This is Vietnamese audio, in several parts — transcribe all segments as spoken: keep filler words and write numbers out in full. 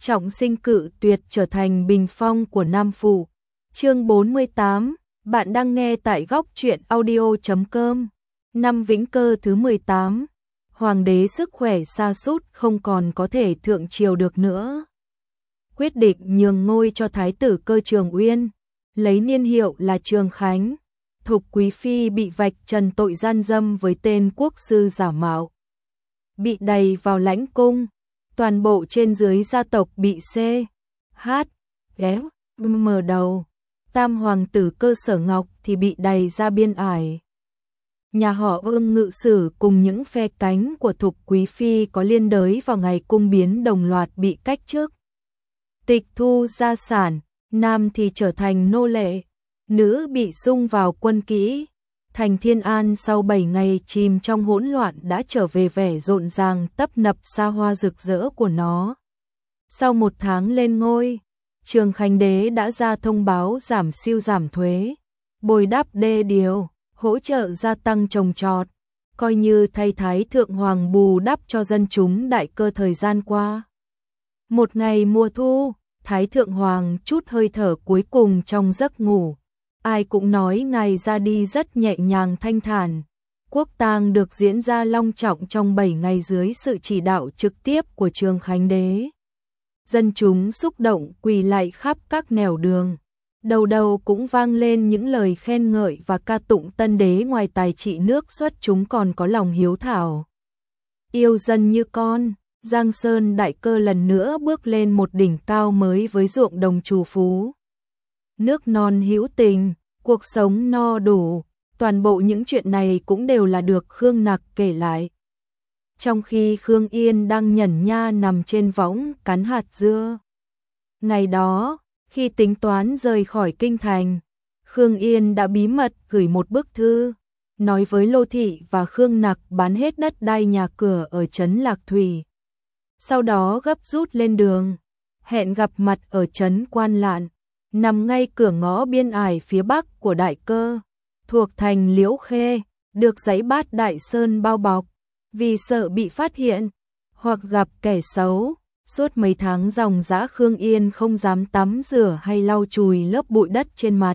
trọng sinh cự tuyệt trở thành bình phong của Nam Phủ. Chương bốn mươi tám, bạn đang nghe tại góc truyện audio chấm com. Năm Vĩnh Cơ thứ mười tám, Hoàng đế sức khỏe sa sút không còn có thể thượng triều được nữa. Quyết định nhường ngôi cho Thái tử Cơ Trường Uyên, lấy niên hiệu là Trường Khánh. Thục Quý Phi bị vạch trần tội gian dâm với tên quốc sư giả mạo, bị đày vào lãnh cung. Toàn bộ trên dưới gia tộc bị C, H, F, mở đầu. Tam hoàng tử Cơ Sở Ngọc thì bị đày ra biên ải. Nhà họ Ương ngự sử cùng những phe cánh của Thục Quý Phi có liên đới vào ngày cung biến đồng loạt bị cách chức, tịch thu gia sản. Nam thì trở thành nô lệ, nữ bị dung vào quân kỹ. Thành Thiên An sau bảy ngày chìm trong hỗn loạn đã trở về vẻ rộn ràng tấp nập xa hoa rực rỡ của nó. Sau một tháng lên ngôi, Trường Khánh Đế đã ra thông báo giảm siêu giảm thuế, bồi đắp đê điều, hỗ trợ gia tăng trồng trọt, coi như thay Thái Thượng Hoàng bù đắp cho dân chúng Đại Cơ thời gian qua. Một ngày mùa thu, Thái Thượng Hoàng chút hơi thở cuối cùng trong giấc ngủ. Ai cũng nói ngài ra đi rất nhẹ nhàng thanh thản. Quốc tang được diễn ra long trọng trong bảy ngày dưới sự chỉ đạo trực tiếp của Trường Khánh Đế. Dân chúng xúc động quỳ lạy khắp các nẻo đường. Đầu đầu cũng vang lên những lời khen ngợi và ca tụng tân đế ngoài tài trị nước xuất chúng còn có lòng hiếu thảo. Yêu dân như con, Giang Sơn Đại Cơ lần nữa bước lên một đỉnh cao mới với ruộng đồng trù phú. Nước non hữu tình, cuộc sống no đủ, toàn bộ những chuyện này cũng đều là được Khương Nặc kể lại. Trong khi Khương Yên đang nhẩn nha nằm trên võng cắn hạt dưa. Ngày đó, khi tính toán rời khỏi kinh thành, Khương Yên đã bí mật gửi một bức thư, nói với Lô Thị và Khương Nặc bán hết đất đai nhà cửa ở trấn Lạc Thủy. Sau đó gấp rút lên đường, hẹn gặp mặt ở trấn Quan Lạn, nằm ngay cửa ngõ biên ải phía bắc của Đại Cơ, thuộc thành Liễu Khê, được dãy Bát Đại Sơn bao bọc. Vì sợ bị phát hiện hoặc gặp kẻ xấu, suốt mấy tháng dòng dã Khương Yên không dám tắm rửa hay lau chùi lớp bụi đất trên mặt.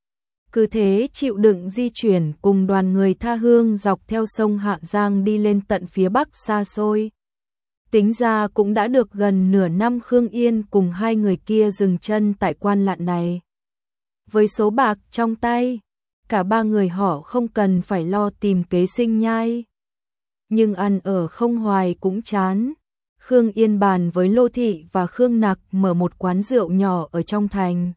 Cứ thế chịu đựng di chuyển cùng đoàn người tha hương dọc theo sông Hạ Giang đi lên tận phía bắc xa xôi. Tính ra cũng đã được gần nửa năm Khương Yên cùng hai người kia dừng chân tại Quan Lạn này. Với số bạc trong tay, cả ba người họ không cần phải lo tìm kế sinh nhai. Nhưng ăn ở không hoài cũng chán. Khương Yên bàn với Lô Thị và Khương Nặc mở một quán rượu nhỏ ở trong thành.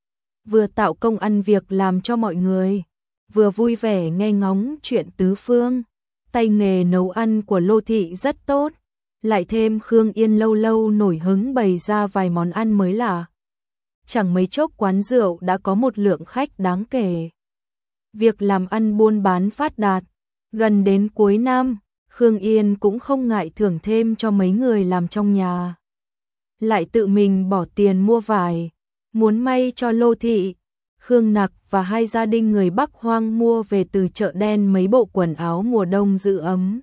Vừa tạo công ăn việc làm cho mọi người, vừa vui vẻ nghe ngóng chuyện tứ phương. Tay nghề nấu ăn của Lô Thị rất tốt. Lại thêm Khương Yên lâu lâu nổi hứng bày ra vài món ăn mới lạ. Chẳng mấy chốc quán rượu đã có một lượng khách đáng kể. Việc làm ăn buôn bán phát đạt. Gần đến cuối năm, Khương Yên cũng không ngại thưởng thêm cho mấy người làm trong nhà. Lại tự mình bỏ tiền mua vải, muốn may cho Lô Thị, Khương Nặc và hai gia đình người Bắc Hoang mua về từ chợ đen mấy bộ quần áo mùa đông giữ ấm.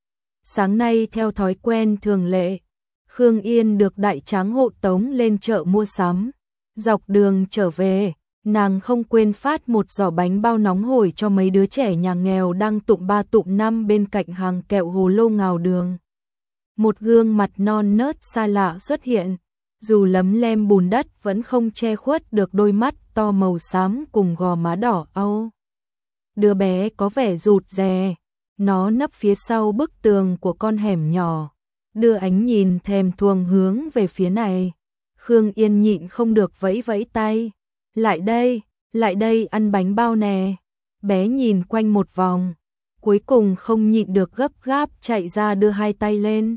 Sáng nay theo thói quen thường lệ, Khương Yên được Đại Tráng hộ tống lên chợ mua sắm. Dọc đường trở về, nàng không quên phát một giỏ bánh bao nóng hổi cho mấy đứa trẻ nhà nghèo đang tụng ba tụng năm bên cạnh hàng kẹo hồ lô ngào đường. Một gương mặt non nớt xa lạ xuất hiện, dù lấm lem bùn đất vẫn không che khuất được đôi mắt to màu xám cùng gò má đỏ au. Đứa bé có vẻ rụt rè, nó nấp phía sau bức tường của con hẻm nhỏ, đưa ánh nhìn thèm thuồng hướng về phía này. Khương Yên nhịn không được vẫy vẫy tay. Lại đây, lại đây ăn bánh bao nè. Bé nhìn quanh một vòng, cuối cùng không nhịn được gấp gáp chạy ra đưa hai tay lên.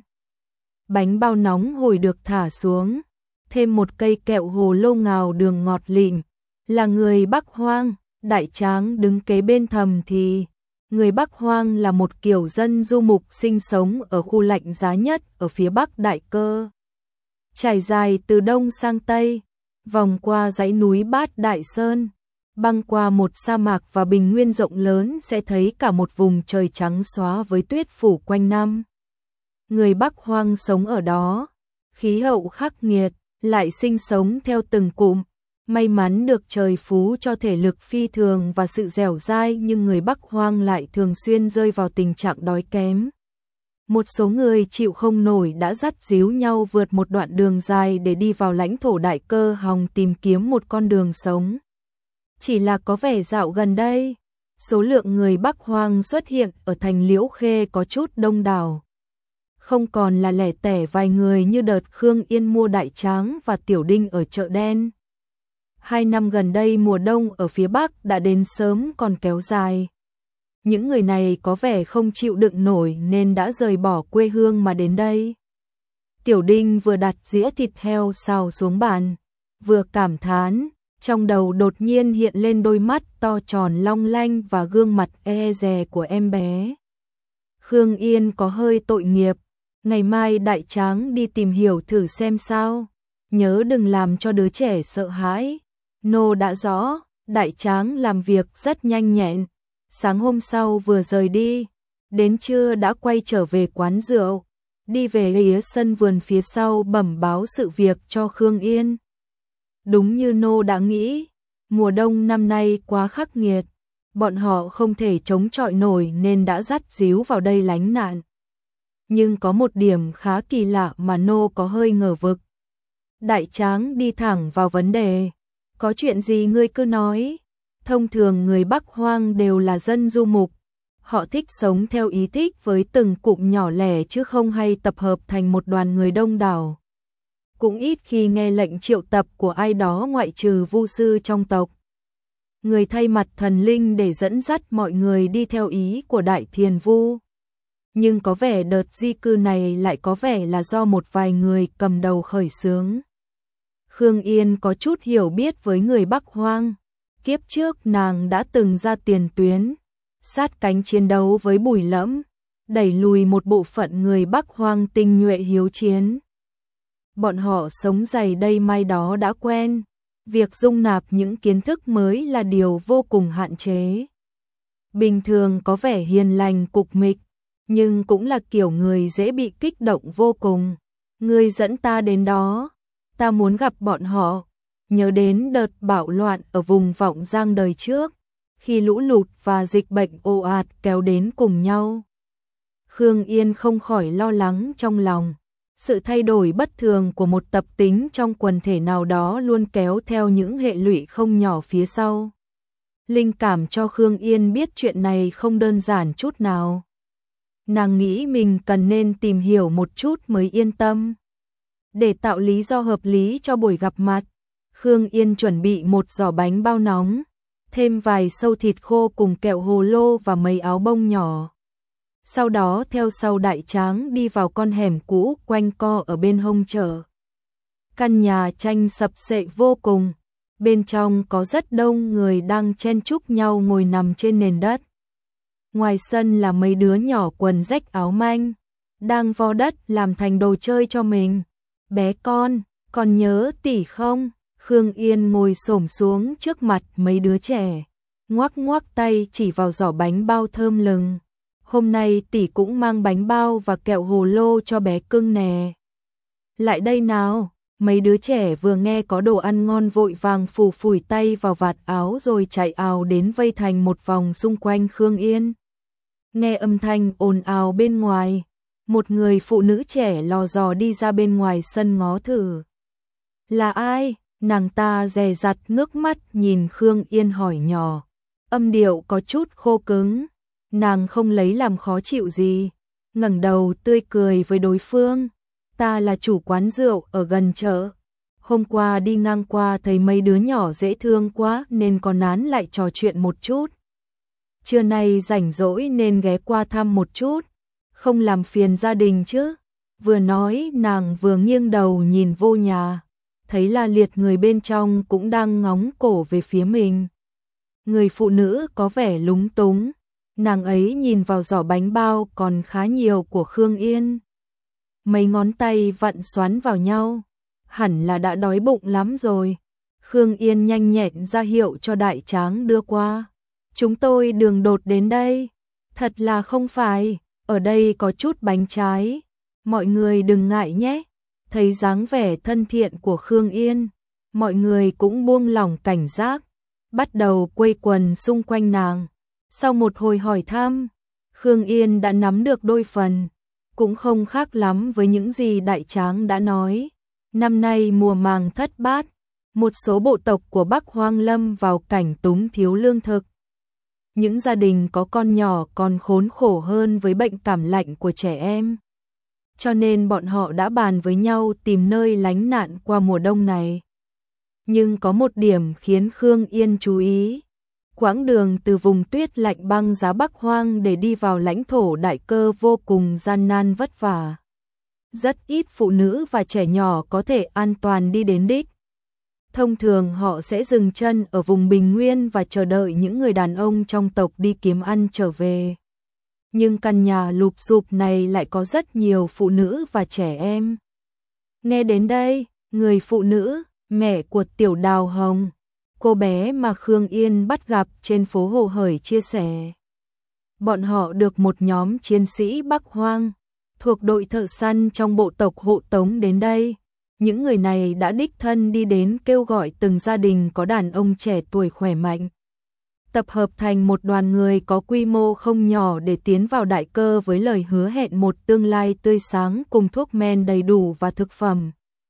Bánh bao nóng hổi được thả xuống, thêm một cây kẹo hồ lô ngào đường ngọt lịm. Là người Bắc Hoang, Đại Tráng đứng kế bên thầm thì. Người Bắc Hoang là một kiểu dân du mục sinh sống ở khu lạnh giá nhất ở phía Bắc Đại Cơ. Trải dài từ Đông sang Tây, vòng qua dãy núi Bát Đại Sơn, băng qua một sa mạc và bình nguyên rộng lớn sẽ thấy cả một vùng trời trắng xóa với tuyết phủ quanh năm. Người Bắc Hoang sống ở đó, khí hậu khắc nghiệt, lại sinh sống theo từng cụm. May mắn được trời phú cho thể lực phi thường và sự dẻo dai, nhưng người Bắc Hoang lại thường xuyên rơi vào tình trạng đói kém. Một số người chịu không nổi đã dắt díu nhau vượt một đoạn đường dài để đi vào lãnh thổ Đại Cơ Hòng tìm kiếm một con đường sống. Chỉ là có vẻ dạo gần đây, số lượng người Bắc Hoang xuất hiện ở thành Liễu Khê có chút đông đảo. Không còn là lẻ tẻ vài người như đợt Khương Yên mua Đại Tráng và Tiểu Đinh ở chợ đen. Hai năm gần đây mùa đông ở phía Bắc đã đến sớm còn kéo dài. Những người này có vẻ không chịu đựng nổi nên đã rời bỏ quê hương mà đến đây. Tiểu Đinh vừa đặt dĩa thịt heo xào xuống bàn, vừa cảm thán, trong đầu đột nhiên hiện lên đôi mắt to tròn long lanh và gương mặt e dè của em bé. Khương Yên có hơi tội nghiệp, ngày mai Đại Tráng đi tìm hiểu thử xem sao, nhớ đừng làm cho đứa trẻ sợ hãi. Nô đã rõ, Đại Tráng làm việc rất nhanh nhẹn, sáng hôm sau vừa rời đi, đến trưa đã quay trở về quán rượu, đi về phía sân vườn phía sau bẩm báo sự việc cho Khương Yên. Đúng như Nô đã nghĩ, mùa đông năm nay quá khắc nghiệt, bọn họ không thể chống chọi nổi nên đã dắt díu vào đây lánh nạn. Nhưng có một điểm khá kỳ lạ mà Nô có hơi ngờ vực. Đại Tráng đi thẳng vào vấn đề. Có chuyện gì ngươi cứ nói. Thông thường người Bắc Hoang đều là dân du mục. Họ thích sống theo ý thích với từng cụm nhỏ lẻ chứ không hay tập hợp thành một đoàn người đông đảo. Cũng ít khi nghe lệnh triệu tập của ai đó ngoại trừ vu sư trong tộc. Người thay mặt thần linh để dẫn dắt mọi người đi theo ý của Đại Thiền Vu. Nhưng có vẻ đợt di cư này lại có vẻ là do một vài người cầm đầu khởi xướng. Khương Yên có chút hiểu biết với người Bắc Hoang. Kiếp trước nàng đã từng ra tiền tuyến, sát cánh chiến đấu với Bùi Lẫm, đẩy lùi một bộ phận người Bắc Hoang tinh nhuệ hiếu chiến. Bọn họ sống dày đây mai đó đã quen, việc dung nạp những kiến thức mới là điều vô cùng hạn chế. Bình thường có vẻ hiền lành cục mịch, nhưng cũng là kiểu người dễ bị kích động vô cùng. Ngươi dẫn ta đến đó, ta muốn gặp bọn họ. Nhớ đến đợt bạo loạn ở vùng Vọng Giang đời trước, khi lũ lụt và dịch bệnh ồ ạt kéo đến cùng nhau. Khương Yên không khỏi lo lắng trong lòng. Sự thay đổi bất thường của một tập tính trong quần thể nào đó luôn kéo theo những hệ lụy không nhỏ phía sau. Linh cảm cho Khương Yên biết chuyện này không đơn giản chút nào. Nàng nghĩ mình cần nên tìm hiểu một chút mới yên tâm. Để tạo lý do hợp lý cho buổi gặp mặt, Khương Yên chuẩn bị một giỏ bánh bao nóng, thêm vài sâu thịt khô cùng kẹo hồ lô và mấy áo bông nhỏ. Sau đó theo sau Đại Tráng đi vào con hẻm cũ quanh co ở bên hông chợ. Căn nhà tranh sập xệ vô cùng, bên trong có rất đông người đang chen chúc nhau ngồi nằm trên nền đất. Ngoài sân là mấy đứa nhỏ quần rách áo manh, đang vo đất làm thành đồ chơi cho mình. Bé con, còn nhớ tỷ không? Khương Yên ngồi xổm xuống trước mặt mấy đứa trẻ, ngoắc ngoắc tay chỉ vào giỏ bánh bao thơm lừng. Hôm nay tỷ cũng mang bánh bao và kẹo hồ lô cho bé cưng nè. Lại đây nào, mấy đứa trẻ vừa nghe có đồ ăn ngon vội vàng phủi phủi tay vào vạt áo rồi chạy ào đến vây thành một vòng xung quanh Khương Yên. Nghe âm thanh ồn ào bên ngoài, một người phụ nữ trẻ lò dò đi ra bên ngoài sân ngó thử. Là ai? Nàng ta dè dặt ngước mắt nhìn Khương Yên hỏi nhỏ, âm điệu có chút khô cứng. Nàng không lấy làm khó chịu gì, ngẩng đầu tươi cười với đối phương. Ta là chủ quán rượu ở gần chợ. Hôm qua đi ngang qua thấy mấy đứa nhỏ dễ thương quá nên có nán lại trò chuyện một chút. Trưa nay rảnh rỗi nên ghé qua thăm một chút, không làm phiền gia đình chứ. Vừa nói nàng vừa nghiêng đầu nhìn vô nhà, thấy là liệt người bên trong cũng đang ngóng cổ về phía mình. Người phụ nữ có vẻ lúng túng. Nàng ấy nhìn vào giỏ bánh bao còn khá nhiều của Khương Yên. Mấy ngón tay vặn xoắn vào nhau, hẳn là đã đói bụng lắm rồi. Khương Yên nhanh nhẹn ra hiệu cho Đại Tráng đưa qua. Chúng tôi đường đột đến đây. Thật là không phải, ở đây có chút bánh trái. Mọi người đừng ngại nhé. Thấy dáng vẻ thân thiện của Khương Yên, mọi người cũng buông lỏng cảnh giác, bắt đầu quây quần xung quanh nàng. Sau một hồi hỏi thăm, Khương Yên đã nắm được đôi phần, cũng không khác lắm với những gì Đại Tráng đã nói. Năm nay mùa màng thất bát, một số bộ tộc của Bắc Hoang lâm vào cảnh túng thiếu lương thực. Những gia đình có con nhỏ còn khốn khổ hơn với bệnh cảm lạnh của trẻ em. Cho nên bọn họ đã bàn với nhau tìm nơi lánh nạn qua mùa đông này. Nhưng có một điểm khiến Khương Yên chú ý. Quãng đường từ vùng tuyết lạnh băng giá Bắc Hoang để đi vào lãnh thổ Đại Cơ vô cùng gian nan vất vả. Rất ít phụ nữ và trẻ nhỏ có thể an toàn đi đến đích. Thông thường họ sẽ dừng chân ở vùng bình nguyên và chờ đợi những người đàn ông trong tộc đi kiếm ăn trở về. Nhưng căn nhà lụp xụp này lại có rất nhiều phụ nữ và trẻ em. Nghe đến đây, người phụ nữ, mẹ của Tiểu Đào Hồng, cô bé mà Khương Yên bắt gặp trên phố Hồ Hởi chia sẻ. Bọn họ được một nhóm chiến sĩ Bắc Hoang, thuộc đội thợ săn trong bộ tộc hộ tống đến đây. Những người này đã đích thân đi đến kêu gọi từng gia đình có đàn ông trẻ tuổi khỏe mạnh, tập hợp thành một đoàn người có quy mô không nhỏ để tiến vào Đại Cơ với lời hứa hẹn một tương lai tươi sáng cùng thuốc men đầy đủ và thực phẩm.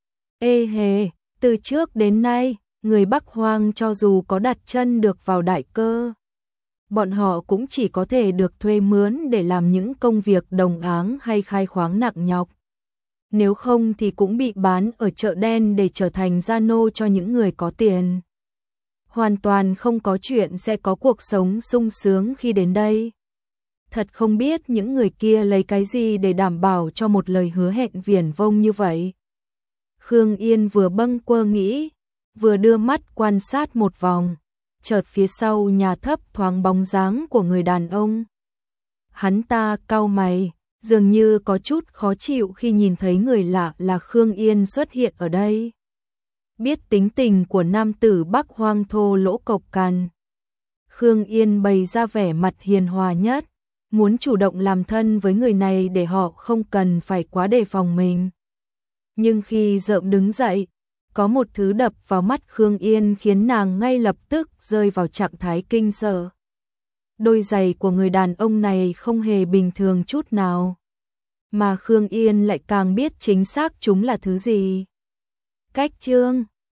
Ê hề, từ trước đến nay, người Bắc Hoang cho dù có đặt chân được vào Đại Cơ, bọn họ cũng chỉ có thể được thuê mướn để làm những công việc đồng áng hay khai khoáng nặng nhọc. Nếu không thì cũng bị bán ở chợ đen để trở thành gia nô cho những người có tiền. Hoàn toàn không có chuyện sẽ có cuộc sống sung sướng khi đến đây. Thật không biết những người kia lấy cái gì để đảm bảo cho một lời hứa hẹn viển vông như vậy. Khương Yên vừa bâng quơ nghĩ, vừa đưa mắt quan sát một vòng, chợt phía sau nhà thấp thoáng bóng dáng của người đàn ông. Hắn ta cau mày, dường như có chút khó chịu khi nhìn thấy người lạ là Khương Yên xuất hiện ở đây. Biết tính tình của nam tử Bắc Hoang thô lỗ cộc cằn, Khương Yên bày ra vẻ mặt hiền hòa nhất, muốn chủ động làm thân với người này để họ không cần phải quá đề phòng mình. Nhưng khi rợm đứng dậy, có một thứ đập vào mắt Khương Yên khiến nàng ngay lập tức rơi vào trạng thái kinh sợ. Đôi giày của người đàn ông này không hề bình thường chút nào, mà Khương Yên lại càng biết chính xác chúng là thứ gì. Cách chương